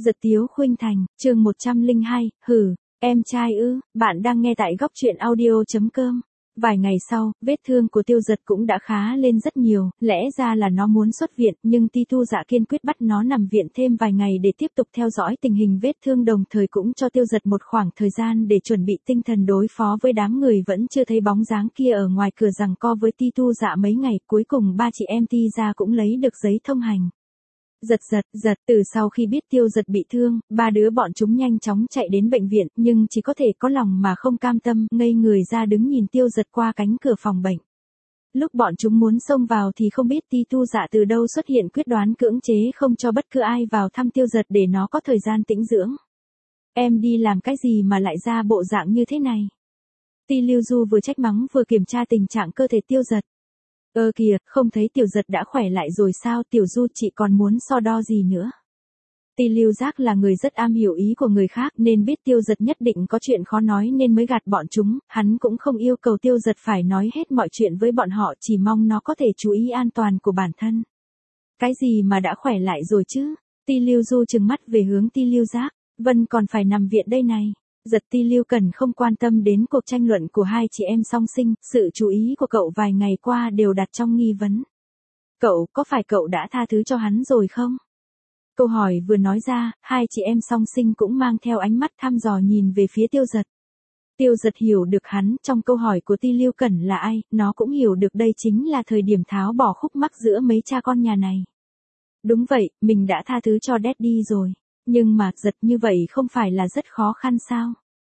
Giật Tiếu Khuynh Thành, chương 102, em trai ư, bạn đang nghe tại góc truyện audio.com. Vài ngày sau, vết thương của Tiêu Giật cũng đã khá lên rất nhiều, lẽ ra là nó muốn xuất viện, nhưng Ti Tu Dạ kiên quyết bắt nó nằm viện thêm vài ngày để tiếp tục theo dõi tình hình vết thương, đồng thời cũng cho Tiêu Giật một khoảng thời gian để chuẩn bị tinh thần đối phó với đám người vẫn chưa thấy bóng dáng kia ở ngoài cửa giằng co với Ti Tu Dạ mấy ngày. Cuối cùng ba chị em Ti gia cũng lấy được giấy thông hành. Giật, từ sau khi biết Tiêu Giật bị thương, ba đứa bọn chúng nhanh chóng chạy đến bệnh viện, nhưng chỉ có thể có lòng mà không cam tâm, ngây người ra đứng nhìn Tiêu Giật qua cánh cửa phòng bệnh. Lúc bọn chúng muốn xông vào thì không biết Ti Tu Dạ từ đâu xuất hiện quyết đoán cưỡng chế không cho bất cứ ai vào thăm Tiêu Giật để nó có thời gian tĩnh dưỡng. Em đi làm cái gì mà lại ra bộ dạng như thế này? Ti Lưu Du vừa trách mắng vừa kiểm tra tình trạng cơ thể Tiêu Giật. Kìa, không thấy Tiểu Giật đã khỏe lại rồi sao? Tiểu Du, chị còn muốn so đo gì nữa? Ti Lưu Giác là người rất am hiểu ý của người khác nên biết Tiêu Giật nhất định có chuyện khó nói nên mới gạt bọn chúng, hắn cũng không yêu cầu Tiêu Giật phải nói hết mọi chuyện với bọn họ, chỉ mong nó có thể chú ý an toàn của bản thân. Cái gì mà đã khỏe lại rồi chứ? Ti Lưu Du trừng mắt về hướng Ti Lưu Giác, Vân còn phải nằm viện đây này. Giật Ti Lưu Cần không quan tâm đến cuộc tranh luận của hai chị em song sinh, sự chú ý của cậu vài ngày qua đều đặt trong nghi vấn. Có phải cậu đã tha thứ cho hắn rồi không? Câu hỏi vừa nói ra, hai chị em song sinh cũng mang theo ánh mắt thăm dò nhìn về phía Tiêu Giật. Tiêu Giật hiểu được hắn trong câu hỏi của Ti Lưu Cẩn là ai, nó cũng hiểu được đây chính là thời điểm tháo bỏ khúc mắc giữa mấy cha con nhà này. Đúng vậy, mình đã tha thứ cho Daddy rồi. Nhưng mà, Giật, như vậy không phải là rất khó khăn sao?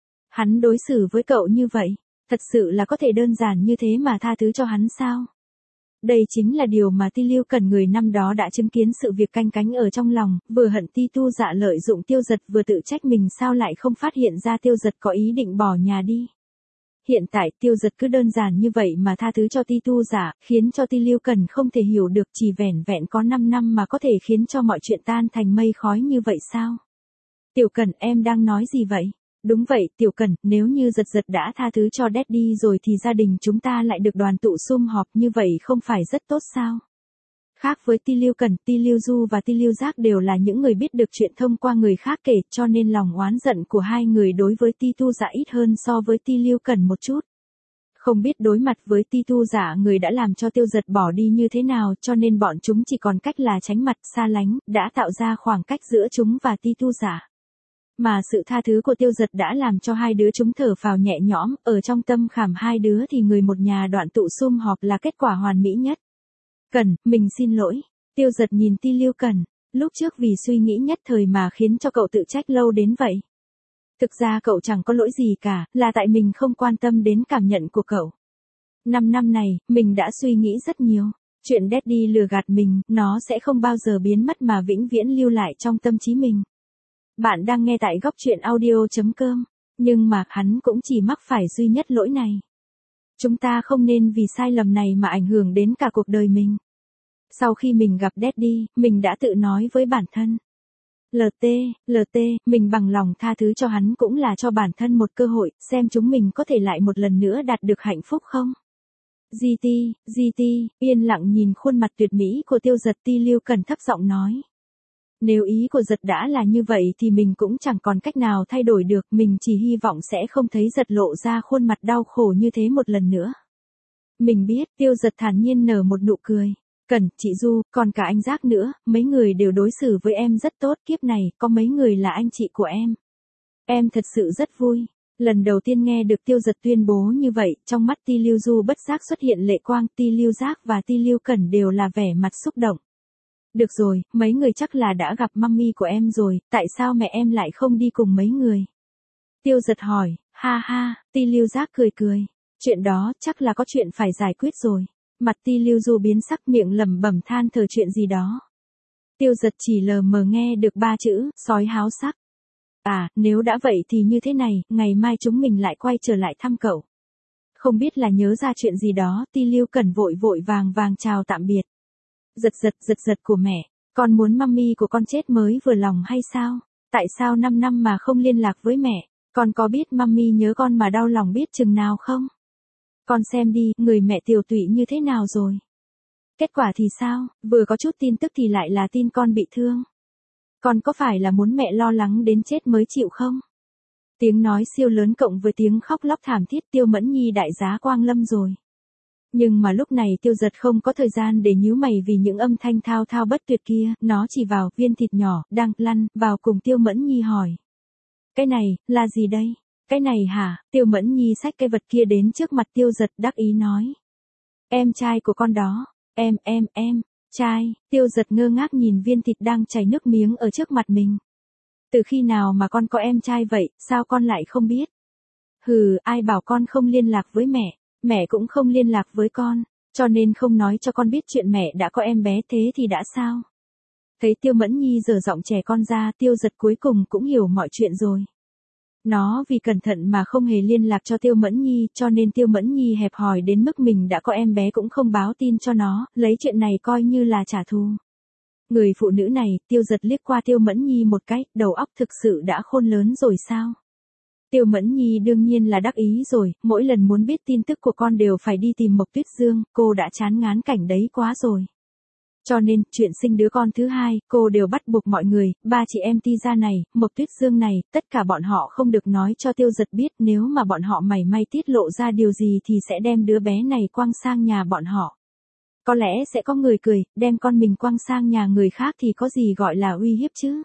Hắn đối xử với cậu như vậy, thật sự là có thể đơn giản như thế mà tha thứ cho hắn sao? Đây chính là điều mà Ti Lưu Cần người năm đó đã chứng kiến sự việc canh cánh ở trong lòng, vừa hận Ti Tu Dạ lợi dụng Tiêu Giật vừa tự trách mình sao lại không phát hiện ra Tiêu Giật có ý định bỏ nhà đi. Hiện tại Tiêu Giật cứ đơn giản như vậy mà tha thứ cho Ti Tu Dạ, khiến cho Ti Lưu Cần không thể hiểu được chỉ vẻn vẹn có 5 năm mà có thể khiến cho mọi chuyện tan thành mây khói như vậy sao? Tiểu Cần, em đang nói gì vậy? Đúng vậy, Tiểu Cần, nếu như Giật đã tha thứ cho Daddy rồi thì gia đình chúng ta lại được đoàn tụ sum họp, như vậy không phải rất tốt sao? Khác với Ti Lưu Cần, Ti Lưu Du và Ti Lưu Giác đều là những người biết được chuyện thông qua người khác kể, cho nên lòng oán giận của hai người đối với Ti Tu Dạ ít hơn so với Ti Lưu Cần một chút. Không biết đối mặt với Ti Tu Dạ người đã làm cho Tiêu Giật bỏ đi như thế nào, cho nên bọn chúng chỉ còn cách là tránh mặt, xa lánh, đã tạo ra khoảng cách giữa chúng và Ti Tu Dạ. Mà sự tha thứ của Tiêu Giật đã làm cho hai đứa chúng thở phào nhẹ nhõm, ở trong tâm khảm hai đứa thì người một nhà đoạn tụ sum họp là kết quả hoàn mỹ nhất. Cần, mình xin lỗi. Tiêu Giật nhìn Ti Lưu Cần, lúc trước vì suy nghĩ nhất thời mà khiến cho cậu tự trách lâu đến vậy. Thực ra cậu chẳng có lỗi gì cả, là tại mình không quan tâm đến cảm nhận của cậu. 5 năm này, mình đã suy nghĩ rất nhiều. Chuyện Daddy lừa gạt mình, nó sẽ không bao giờ biến mất mà vĩnh viễn lưu lại trong tâm trí mình. Bạn đang nghe tại góc truyện audio.com, nhưng mà hắn cũng chỉ mắc phải duy nhất lỗi này. Chúng ta không nên vì sai lầm này mà ảnh hưởng đến cả cuộc đời mình. Sau khi mình gặp Daddy, mình đã tự nói với bản thân. LT, mình bằng lòng tha thứ cho hắn cũng là cho bản thân một cơ hội, xem chúng mình có thể lại một lần nữa đạt được hạnh phúc không? GT, yên lặng nhìn khuôn mặt tuyệt mỹ của Tiêu Giật, Ti Lưu Cần thấp giọng nói. Nếu ý của Giật đã là như vậy thì mình cũng chẳng còn cách nào thay đổi được, mình chỉ hy vọng sẽ không thấy Giật lộ ra khuôn mặt đau khổ như thế một lần nữa. Mình biết, Tiêu Giật thản nhiên nở một nụ cười. Cần, chị Du, còn cả anh Giác nữa, mấy người đều đối xử với em rất tốt, kiếp này, có mấy người là anh chị của em. Em thật sự rất vui. Lần đầu tiên nghe được Tiêu Giật tuyên bố như vậy, trong mắt Ti Lưu Du bất giác xuất hiện lệ quang, Ti Lưu Giác và Ti Lưu Cẩn đều là vẻ mặt xúc động. Được rồi, mấy người chắc là đã gặp mummy của em rồi, tại sao mẹ em lại không đi cùng mấy người? Tiêu Giật hỏi, ha, Ti Lưu Giác cười. Chuyện đó chắc là có chuyện phải giải quyết rồi. Mặt Ti Lưu Du biến sắc, miệng lẩm bẩm than thở chuyện gì đó. Tiêu Giật chỉ lờ mờ nghe được 3 chữ, sói háo sắc. À, nếu đã vậy thì như thế này, ngày mai chúng mình lại quay trở lại thăm cậu. Không biết là nhớ ra chuyện gì đó, Ti Lưu Cẩn vội vàng chào tạm biệt. Giật của mẹ, con muốn mummy của con chết mới vừa lòng hay sao? Tại sao 5 năm mà không liên lạc với mẹ? Con có biết mummy nhớ con mà đau lòng biết chừng nào không? Con xem đi, người mẹ tiều tụy như thế nào rồi? Kết quả thì sao, vừa có chút tin tức thì lại là tin con bị thương. Con có phải là muốn mẹ lo lắng đến chết mới chịu không? Tiếng nói siêu lớn cộng với tiếng khóc lóc thảm thiết Tiêu Mẫn Nhi đại giá quang lâm rồi. Nhưng mà lúc này Tiêu Giật không có thời gian để nhíu mày vì những âm thanh thao thao bất tuyệt kia, nó chỉ vào viên thịt nhỏ, đang lăn, vào cùng Tiêu Mẫn Nhi hỏi. Cái này, là gì đây? Cái này hả? Tiêu Mẫn Nhi xách cái vật kia đến trước mặt Tiêu Giật đắc ý nói. Em trai của con đó, em, trai, Tiêu Giật ngơ ngác nhìn viên thịt đang chảy nước miếng ở trước mặt mình. Từ khi nào mà con có em trai vậy, sao con lại không biết? Hừ, ai bảo con không liên lạc với mẹ cũng không liên lạc với con, cho nên không nói cho con biết chuyện mẹ đã có em bé thế thì đã sao? Thấy Tiêu Mẫn Nhi giở giọng trẻ con ra, Tiêu Giật cuối cùng cũng hiểu mọi chuyện rồi. Nó vì cẩn thận mà không hề liên lạc cho Tiêu Mẫn Nhi, cho nên Tiêu Mẫn Nhi hẹp hòi đến mức mình đã có em bé cũng không báo tin cho nó, lấy chuyện này coi như là trả thù. Người phụ nữ này, Tiêu Giật liếc qua Tiêu Mẫn Nhi một cái, đầu óc thực sự đã khôn lớn rồi sao? Tiêu Mẫn Nhi đương nhiên là đắc ý rồi, mỗi lần muốn biết tin tức của con đều phải đi tìm Mộc Tuyết Dương, cô đã chán ngán cảnh đấy quá rồi. Cho nên, chuyện sinh đứa con thứ hai, cô đều bắt buộc mọi người, ba chị em Ti gia này, Mộc Tuyết Dương này, tất cả bọn họ không được nói cho Tiêu Giật biết, nếu mà bọn họ mảy may tiết lộ ra điều gì thì sẽ đem đứa bé này quăng sang nhà bọn họ. Có lẽ sẽ có người cười, đem con mình quăng sang nhà người khác thì có gì gọi là uy hiếp chứ.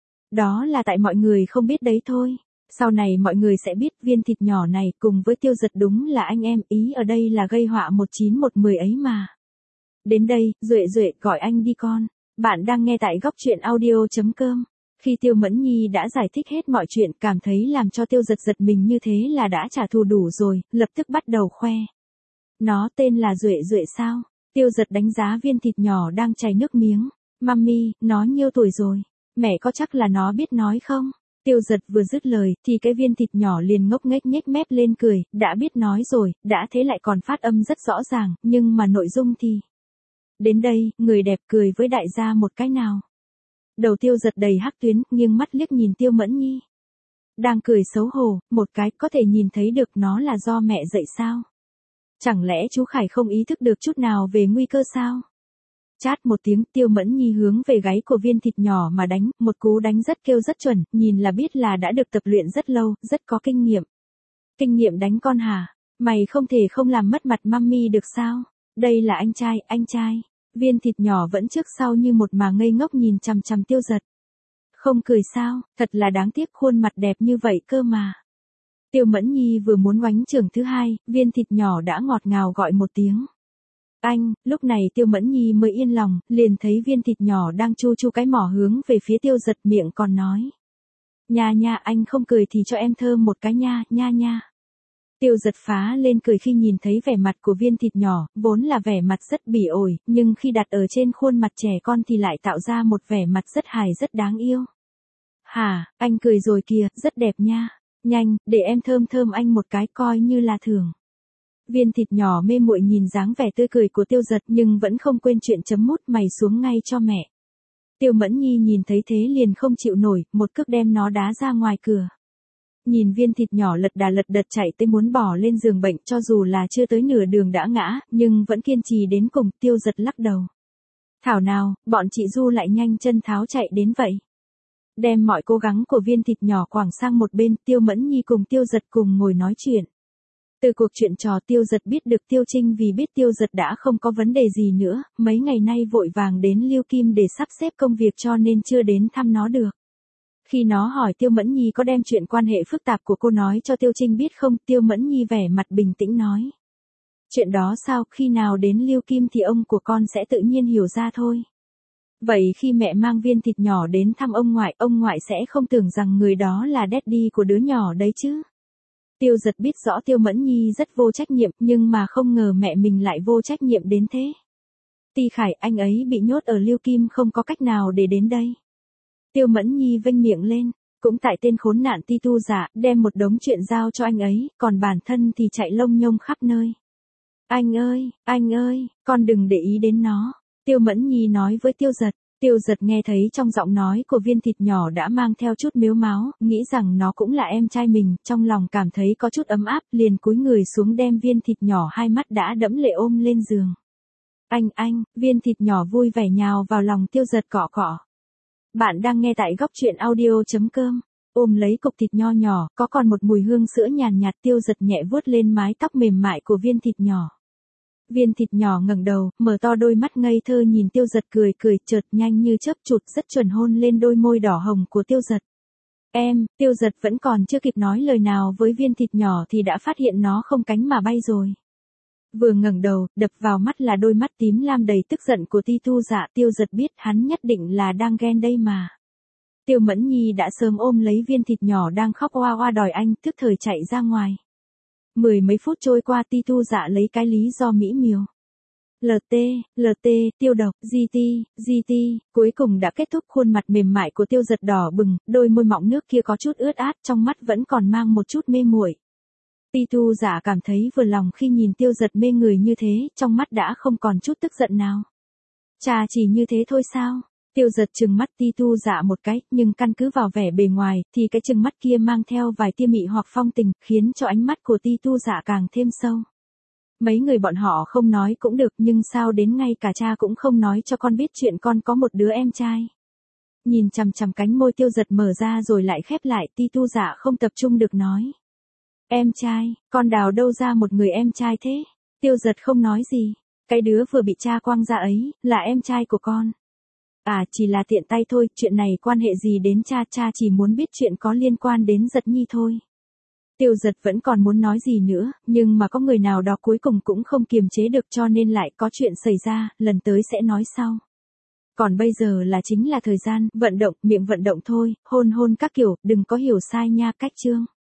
Đó là tại mọi người không biết đấy thôi. Sau này mọi người sẽ biết viên thịt nhỏ này cùng với Tiêu Giật đúng là anh em, ý ở đây là gây họa 1910 ấy mà. Đến đây, Duệ gọi anh đi con. Bạn đang nghe tại góc truyện audio.com. Khi Tiêu Mẫn Nhi đã giải thích hết mọi chuyện, cảm thấy làm cho Tiêu Giật giật mình như thế là đã trả thù đủ rồi, lập tức bắt đầu khoe. Nó tên là Duệ sao? Tiêu Giật đánh giá viên thịt nhỏ đang chảy nước miếng. Mami, nó nhiêu tuổi rồi? Mẹ có chắc là nó biết nói không? Tiêu Giật vừa dứt lời, thì cái viên thịt nhỏ liền ngốc nghếch nhếch mép lên cười, đã biết nói rồi, đã thế lại còn phát âm rất rõ ràng, nhưng mà nội dung thì... Đến đây, người đẹp cười với đại gia một cái nào. Đầu Tiêu Giật đầy hắc tuyến, nghiêng mắt liếc nhìn Tiêu Mẫn Nhi. Đang cười xấu hổ, một cái có thể nhìn thấy được nó là do mẹ dạy sao? Chẳng lẽ chú Khải không ý thức được chút nào về nguy cơ sao? Chát một tiếng, Tiêu Mẫn Nhi hướng về gáy của viên thịt nhỏ mà đánh, một cú đánh rất kêu rất chuẩn, nhìn là biết là đã được tập luyện rất lâu, rất có kinh nghiệm. Kinh nghiệm đánh con hả? Mày không thể không làm mất mặt mami được sao? Đây là anh trai. Viên thịt nhỏ vẫn trước sau như một mà ngây ngốc nhìn chằm chằm Tiêu Giật. Không cười sao, thật là đáng tiếc khuôn mặt đẹp như vậy cơ mà. Tiêu Mẫn Nhi vừa muốn oánh trưởng thứ hai, viên thịt nhỏ đã ngọt ngào gọi một tiếng. Anh, lúc này Tiêu Mẫn Nhi mới yên lòng, liền thấy viên thịt nhỏ đang chu chu cái mỏ hướng về phía Tiêu Giật, miệng còn nói. Nha, anh không cười thì cho em thơm một cái nha. Tiêu Giật phá lên cười khi nhìn thấy vẻ mặt của viên thịt nhỏ, vốn là vẻ mặt rất bỉ ổi, nhưng khi đặt ở trên khuôn mặt trẻ con thì lại tạo ra một vẻ mặt rất hài rất đáng yêu. Hả, anh cười rồi kìa, rất đẹp nha. Nhanh, để em thơm anh một cái coi như là thưởng. Viên thịt nhỏ mê muội nhìn dáng vẻ tươi cười của Tiêu Giật nhưng vẫn không quên chuyện chấm mút mày xuống ngay cho mẹ. Tiêu Mẫn Nhi nhìn thấy thế liền không chịu nổi, một cước đem nó đá ra ngoài cửa. Nhìn viên thịt nhỏ lật đật chạy tới muốn bỏ lên giường bệnh, cho dù là chưa tới nửa đường đã ngã, nhưng vẫn kiên trì đến cùng. Tiêu Giật lắc đầu. Thảo nào, bọn chị Du lại nhanh chân tháo chạy đến vậy. Đem mọi cố gắng của viên thịt nhỏ quẳng sang một bên, Tiêu Mẫn Nhi cùng Tiêu Giật cùng ngồi nói chuyện. Từ cuộc chuyện trò Tiêu Giật biết được Tiêu Trinh vì biết Tiêu Giật đã không có vấn đề gì nữa, mấy ngày nay vội vàng đến Lưu Kim để sắp xếp công việc cho nên chưa đến thăm nó được. Khi nó hỏi Tiêu Mẫn Nhi có đem chuyện quan hệ phức tạp của cô nói cho Tiêu Trinh biết không, Tiêu Mẫn Nhi vẻ mặt bình tĩnh nói. Chuyện đó sao, khi nào đến Lưu Kim thì ông của con sẽ tự nhiên hiểu ra thôi. Vậy khi mẹ mang viên thịt nhỏ đến thăm ông ngoại sẽ không tưởng rằng người đó là daddy của đứa nhỏ đấy chứ. Tiêu Giật biết rõ Tiêu Mẫn Nhi rất vô trách nhiệm, nhưng mà không ngờ mẹ mình lại vô trách nhiệm đến thế. Ti Khải, anh ấy bị nhốt ở Lưu Kim không có cách nào để đến đây. Tiêu Mẫn Nhi vênh miệng lên, cũng tại tên khốn nạn Ti Tu giả, đem một đống chuyện giao cho anh ấy, còn bản thân thì chạy lông nhông khắp nơi. Anh ơi, con đừng để ý đến nó. Tiêu Mẫn Nhi nói với Tiêu Giật. Tiêu Giật nghe thấy trong giọng nói của viên thịt nhỏ đã mang theo chút mếu máo, nghĩ rằng nó cũng là em trai mình, trong lòng cảm thấy có chút ấm áp, liền cúi người xuống đem viên thịt nhỏ hai mắt đã đẫm lệ ôm lên giường. Anh, viên thịt nhỏ vui vẻ nhào vào lòng Tiêu Giật cọ cọ. Bạn đang nghe tại góc truyện audio.com. Ôm lấy cục thịt nho nhỏ, có còn một mùi hương sữa nhàn nhạt, Tiêu Dật nhẹ vuốt lên mái tóc mềm mại của viên thịt nhỏ. Viên thịt nhỏ ngẩng đầu, mở to đôi mắt ngây thơ nhìn Tiêu Dật cười, chợt nhanh như chớp chụt rất chuẩn hôn lên đôi môi đỏ hồng của Tiêu Dật. Tiêu Dật vẫn còn chưa kịp nói lời nào với viên thịt nhỏ thì đã phát hiện nó không cánh mà bay rồi. Vừa ngẩng đầu, đập vào mắt là đôi mắt tím lam đầy tức giận của Ti Tu Dạ. Tiêu Dật biết hắn nhất định là đang ghen đây mà. Tiêu Mẫn Nhi đã sớm ôm lấy viên thịt nhỏ đang khóc oa oa đòi anh, tức thời chạy ra ngoài. Mười mấy phút trôi qua, Ti Tu Dạ lấy cái lý do mỹ miều. LT, tiêu độc, GT, cuối cùng đã kết thúc. Khuôn mặt mềm mại của Tiêu Dật đỏ bừng, đôi môi mọng nước kia có chút ướt át, trong mắt vẫn còn mang một chút mê muội. Ti Tu Dạ cảm thấy vừa lòng khi nhìn Tiêu Dật mê người như thế, trong mắt đã không còn chút tức giận nào. Chà, chỉ như thế thôi sao? Tiêu Dật trừng mắt Ti Tu Dạ một cái, nhưng căn cứ vào vẻ bề ngoài, thì cái trừng mắt kia mang theo vài tia mị hoặc phong tình, khiến cho ánh mắt của Ti Tu Dạ càng thêm sâu. Mấy người bọn họ không nói cũng được, nhưng sao đến ngay cả cha cũng không nói cho con biết chuyện con có một đứa em trai. Nhìn chằm chằm cánh môi Tiêu Dật mở ra rồi lại khép lại, Ti Tu Dạ không tập trung được nói. Em trai, con đào đâu ra một người em trai thế? Tiêu Dật không nói gì. Cái đứa vừa bị cha quăng ra ấy, là em trai của con. À, chỉ là tiện tay thôi, chuyện này quan hệ gì đến cha, cha chỉ muốn biết chuyện có liên quan đến Dật Nhi thôi. Tiêu Dật vẫn còn muốn nói gì nữa, nhưng mà có người nào đó cuối cùng cũng không kiềm chế được, cho nên lại có chuyện xảy ra, lần tới sẽ nói sau. Còn bây giờ chính là thời gian, vận động, miệng vận động thôi, hôn các kiểu, đừng có hiểu sai nha. Cách chương